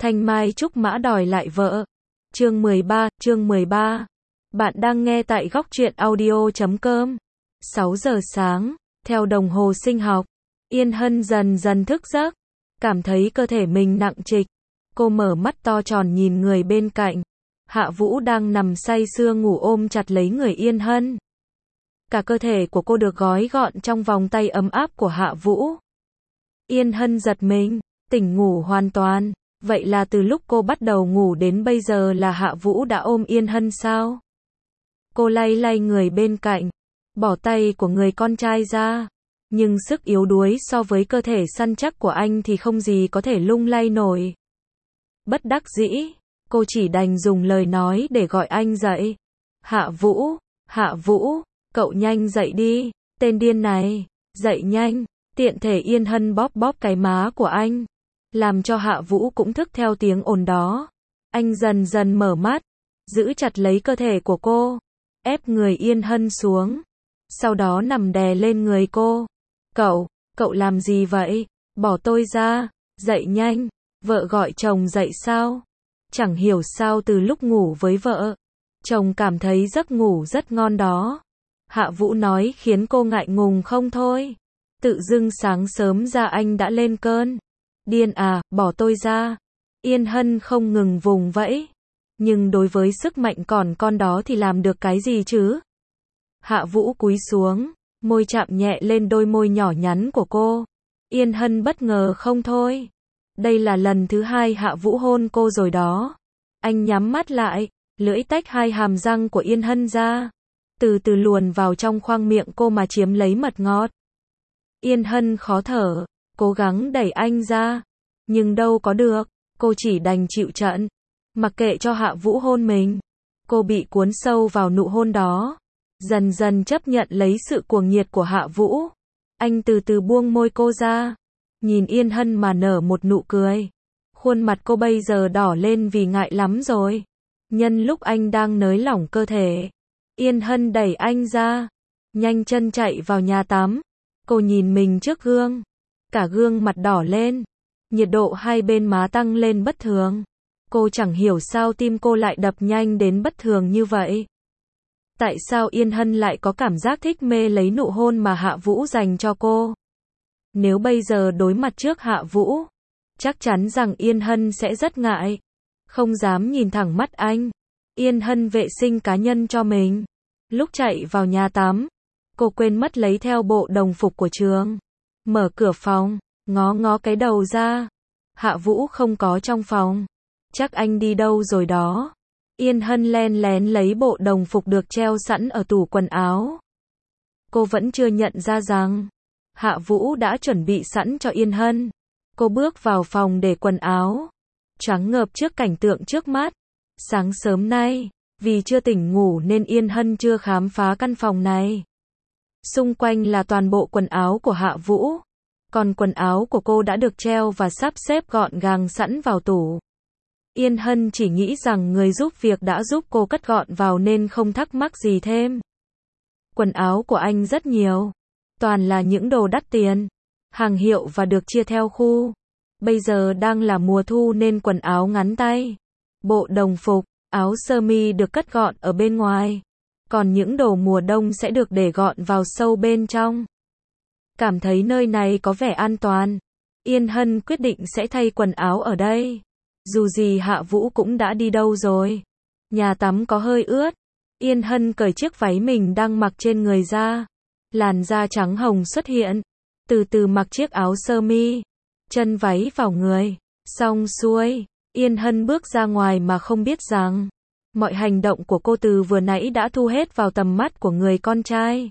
Thanh Mai trúc mã đòi lại vợ. Chương 13. Bạn đang nghe tại góc truyện audio.com. 6 giờ sáng, theo đồng hồ sinh học, Yên Hân dần dần thức giấc, cảm thấy cơ thể mình nặng trịch. Cô mở mắt to tròn nhìn người bên cạnh. Hạ Vũ đang nằm say sưa ngủ ôm chặt lấy người Yên Hân. Cả cơ thể của cô được gói gọn trong vòng tay ấm áp của Hạ Vũ. Yên Hân giật mình, tỉnh ngủ hoàn toàn. Vậy là từ lúc cô bắt đầu ngủ đến bây giờ là Hạ Vũ đã ôm Yên Hân sao? Cô lay lay người bên cạnh, bỏ tay của người con trai ra. Nhưng sức yếu đuối so với cơ thể săn chắc của anh thì không gì có thể lung lay nổi. Bất đắc dĩ, cô chỉ đành dùng lời nói để gọi anh dậy. Hạ Vũ, cậu nhanh dậy đi, tên điên này, dậy nhanh. Tiện thể Yên Hân bóp bóp cái má của anh, làm cho Hạ Vũ cũng thức theo tiếng ồn đó. Anh dần dần mở mắt, giữ chặt lấy cơ thể của cô, ép người Yên Hân xuống, sau đó nằm đè lên người cô. Cậu làm gì vậy? Bỏ tôi ra, dậy nhanh. Vợ gọi chồng dậy sao? Chẳng hiểu sao từ lúc ngủ với vợ, chồng cảm thấy giấc ngủ rất ngon đó. Hạ Vũ nói khiến cô ngại ngùng không thôi. Tự dưng sáng sớm ra anh đã lên cơn. Điên à, bỏ tôi ra. Yên Hân không ngừng vùng vẫy. Nhưng đối với sức mạnh còn con đó thì làm được cái gì chứ? Hạ Vũ cúi xuống, môi chạm nhẹ lên đôi môi nhỏ nhắn của cô. Yên Hân bất ngờ không thôi. Đây là lần thứ hai Hạ Vũ hôn cô rồi đó. Anh nhắm mắt lại, lưỡi tách hai hàm răng của Yên Hân ra, từ từ luồn vào trong khoang miệng cô mà chiếm lấy mật ngọt. Yên Hân khó thở, cố gắng đẩy anh ra, nhưng đâu có được, cô chỉ đành chịu trận, mặc kệ cho Hạ Vũ hôn mình. Cô bị cuốn sâu vào nụ hôn đó, dần dần chấp nhận lấy sự cuồng nhiệt của Hạ Vũ. Anh từ từ buông môi cô ra, nhìn Yên Hân mà nở một nụ cười. Khuôn mặt cô bây giờ đỏ lên vì ngại lắm rồi. Nhân lúc anh đang nới lỏng cơ thể, Yên Hân đẩy anh ra, nhanh chân chạy vào nhà tắm. Cô nhìn mình trước gương, cả gương mặt đỏ lên, nhiệt độ hai bên má tăng lên bất thường. Cô chẳng hiểu sao tim cô lại đập nhanh đến bất thường như vậy. Tại sao Yên Hân lại có cảm giác thích mê lấy nụ hôn mà Hạ Vũ dành cho cô? Nếu bây giờ đối mặt trước Hạ Vũ, chắc chắn rằng Yên Hân sẽ rất ngại, không dám nhìn thẳng mắt anh. Yên Hân vệ sinh cá nhân cho mình. Lúc chạy vào nhà tắm, cô quên mất lấy theo bộ đồng phục của trường. Mở cửa phòng, ngó cái đầu ra. Hạ Vũ không có trong phòng. Chắc anh đi đâu rồi đó. Yên Hân len lén lấy bộ đồng phục được treo sẵn ở tủ quần áo. Cô vẫn chưa nhận ra rằng Hạ Vũ đã chuẩn bị sẵn cho Yên Hân. Cô bước vào phòng để quần áo, choáng ngợp trước cảnh tượng trước mắt. Sáng sớm nay, vì chưa tỉnh ngủ nên Yên Hân chưa khám phá căn phòng này. Xung quanh là toàn bộ quần áo của Hạ Vũ, còn quần áo của cô đã được treo và sắp xếp gọn gàng sẵn vào tủ. Yên Hân chỉ nghĩ rằng người giúp việc đã giúp cô cất gọn vào nên không thắc mắc gì thêm. Quần áo của anh rất nhiều, toàn là những đồ đắt tiền, hàng hiệu và được chia theo khu. Bây giờ đang là mùa thu nên quần áo ngắn tay, bộ đồng phục, áo sơ mi được cất gọn ở bên ngoài. Còn những đồ mùa đông sẽ được để gọn vào sâu bên trong. Cảm thấy nơi này có vẻ an toàn, Yên Hân quyết định sẽ thay quần áo ở đây. Dù gì Hạ Vũ cũng đã đi đâu rồi. Nhà tắm có hơi ướt. Yên Hân cởi chiếc váy mình đang mặc trên người ra. Làn da trắng hồng xuất hiện. Từ từ mặc chiếc áo sơ mi, chân váy vào người. Xong xuôi, Yên Hân bước ra ngoài mà không biết rằng mọi hành động của cô từ vừa nãy đã thu hết vào tầm mắt của người con trai.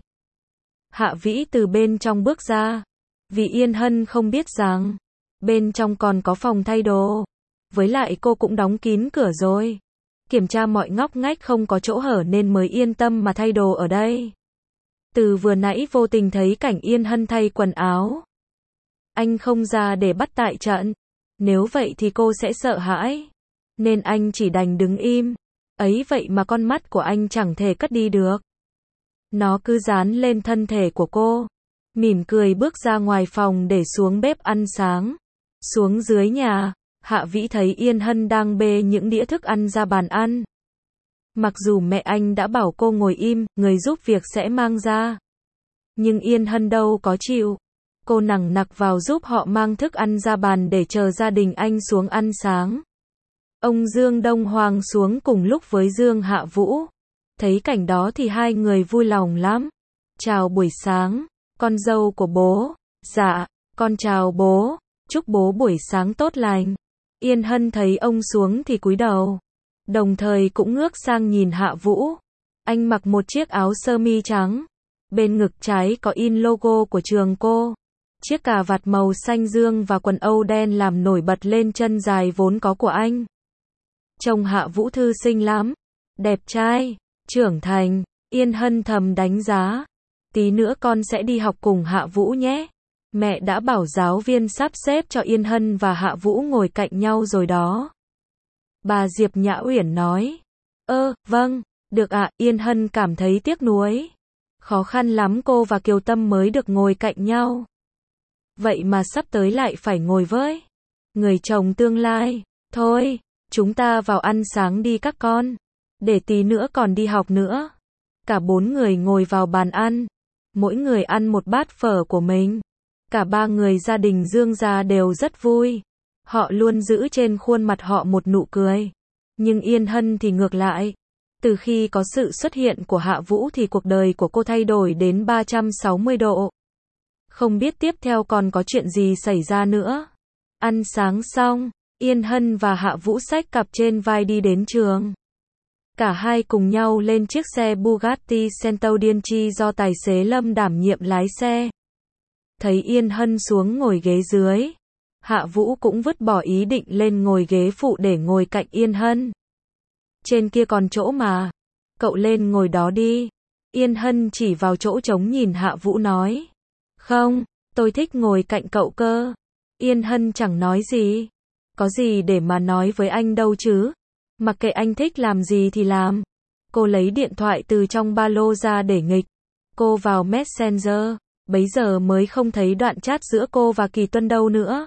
Hạ Vĩ từ bên trong bước ra, vì Yên Hân không biết rằng bên trong còn có phòng thay đồ. Với lại cô cũng đóng kín cửa rồi, kiểm tra mọi ngóc ngách không có chỗ hở nên mới yên tâm mà thay đồ ở đây. Từ vừa nãy vô tình thấy cảnh Yên Hân thay quần áo. Anh không ra để bắt tại trận, nếu vậy thì cô sẽ sợ hãi, nên anh chỉ đành đứng im. Ấy vậy mà con mắt của anh chẳng thể cất đi được. Nó cứ dán lên thân thể của cô, mỉm cười bước ra ngoài phòng để xuống bếp ăn sáng. Xuống dưới nhà, Hạ Vĩ thấy Yên Hân đang bê những đĩa thức ăn ra bàn ăn. Mặc dù mẹ anh đã bảo cô ngồi im, người giúp việc sẽ mang ra. Nhưng Yên Hân đâu có chịu. Cô nằng nặc vào giúp họ mang thức ăn ra bàn để chờ gia đình anh xuống ăn sáng. Ông Dương Đông Hoàng xuống cùng lúc với Dương Hạ Vũ. Thấy cảnh đó thì hai người vui lòng lắm. Chào buổi sáng, con dâu của bố. Dạ, con chào bố, chúc bố buổi sáng tốt lành. Yên Hân thấy ông xuống thì cúi đầu. Đồng thời cũng ngước sang nhìn Hạ Vũ. Anh mặc một chiếc áo sơ mi trắng. Bên ngực trái có in logo của trường cô. Chiếc cà vạt màu xanh dương và quần âu đen làm nổi bật lên chân dài vốn có của anh. Trông Hạ Vũ thư sinh lắm. Đẹp trai, trưởng thành, Yên Hân thầm đánh giá. Tí nữa con sẽ đi học cùng Hạ Vũ nhé. Mẹ đã bảo giáo viên sắp xếp cho Yên Hân và Hạ Vũ ngồi cạnh nhau rồi đó. Bà Diệp Nhã Uyển nói. Vâng, được ạ. Yên Hân cảm thấy tiếc nuối. Khó khăn lắm cô và Kiều Tâm mới được ngồi cạnh nhau. Vậy mà sắp tới lại phải ngồi với người chồng tương lai. Thôi, chúng ta vào ăn sáng đi các con. Để tí nữa còn đi học nữa. Cả bốn người ngồi vào bàn ăn. Mỗi người ăn một bát phở của mình. Cả ba người gia đình Dương gia đều rất vui. Họ luôn giữ trên khuôn mặt họ một nụ cười. Nhưng Yên Hân thì ngược lại. Từ khi có sự xuất hiện của Hạ Vũ thì cuộc đời của cô thay đổi đến 360 độ. Không biết tiếp theo còn có chuyện gì xảy ra nữa. Ăn sáng xong, Yên Hân và Hạ Vũ xách cặp trên vai đi đến trường. Cả hai cùng nhau lên chiếc xe Bugatti Centaudianchi do tài xế Lâm đảm nhiệm lái xe. Thấy Yên Hân xuống ngồi ghế dưới. Hạ Vũ cũng vứt bỏ ý định lên ngồi ghế phụ để ngồi cạnh Yên Hân. Trên kia còn chỗ mà. Cậu lên ngồi đó đi. Yên Hân chỉ vào chỗ trống nhìn Hạ Vũ nói. Không, tôi thích ngồi cạnh cậu cơ. Yên Hân chẳng nói gì. Có gì để mà nói với anh đâu chứ. Mặc kệ anh thích làm gì thì làm. Cô lấy điện thoại từ trong ba lô ra để nghịch. Cô vào Messenger. Bấy giờ mới không thấy đoạn chat giữa cô và Kỳ Tuân đâu nữa.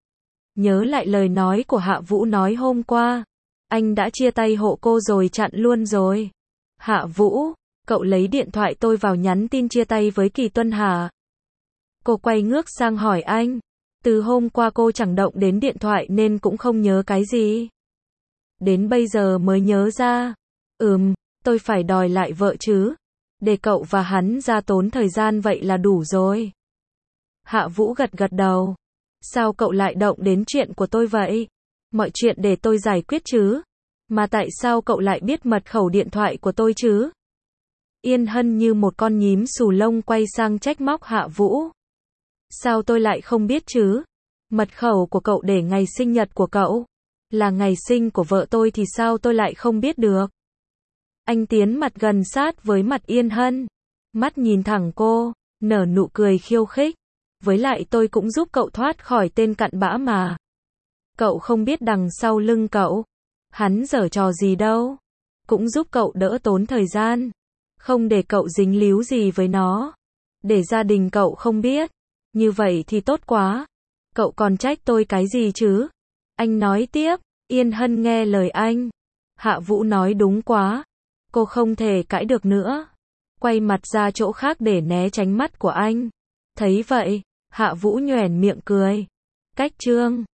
Nhớ lại lời nói của Hạ Vũ nói hôm qua. Anh đã chia tay hộ cô rồi chặn luôn rồi. Hạ Vũ, cậu lấy điện thoại tôi vào nhắn tin chia tay với Kỳ Tuân hả? Cô quay ngước sang hỏi anh. Từ hôm qua cô chẳng động đến điện thoại nên cũng không nhớ cái gì. Đến bây giờ mới nhớ ra. Tôi phải đòi lại vợ chứ. Để cậu và hắn ra tốn thời gian vậy là đủ rồi. Hạ Vũ gật gật đầu. Sao cậu lại động đến chuyện của tôi vậy? Mọi chuyện để tôi giải quyết chứ. Mà tại sao cậu lại biết mật khẩu điện thoại của tôi chứ? Yên Hân như một con nhím xù lông quay sang trách móc Hạ Vũ. Sao tôi lại không biết chứ? Mật khẩu của cậu để ngày sinh nhật của cậu. Là ngày sinh của vợ tôi thì sao tôi lại không biết được? Anh tiến mặt gần sát với mặt Yên Hân. Mắt nhìn thẳng cô, nở nụ cười khiêu khích. Với lại tôi cũng giúp cậu thoát khỏi tên cặn bã mà. Cậu không biết đằng sau lưng cậu. Hắn giở trò gì đâu. Cũng giúp cậu đỡ tốn thời gian. Không để cậu dính líu gì với nó. Để gia đình cậu không biết. Như vậy thì tốt quá. Cậu còn trách tôi cái gì chứ? Anh nói tiếp. Yên Hân nghe lời anh. Hạ Vũ nói đúng quá. Cô không thể cãi được nữa. Quay mặt ra chỗ khác để né tránh mắt của anh. Thấy vậy, Hạ Vũ nhoẻn miệng cười. Cách chương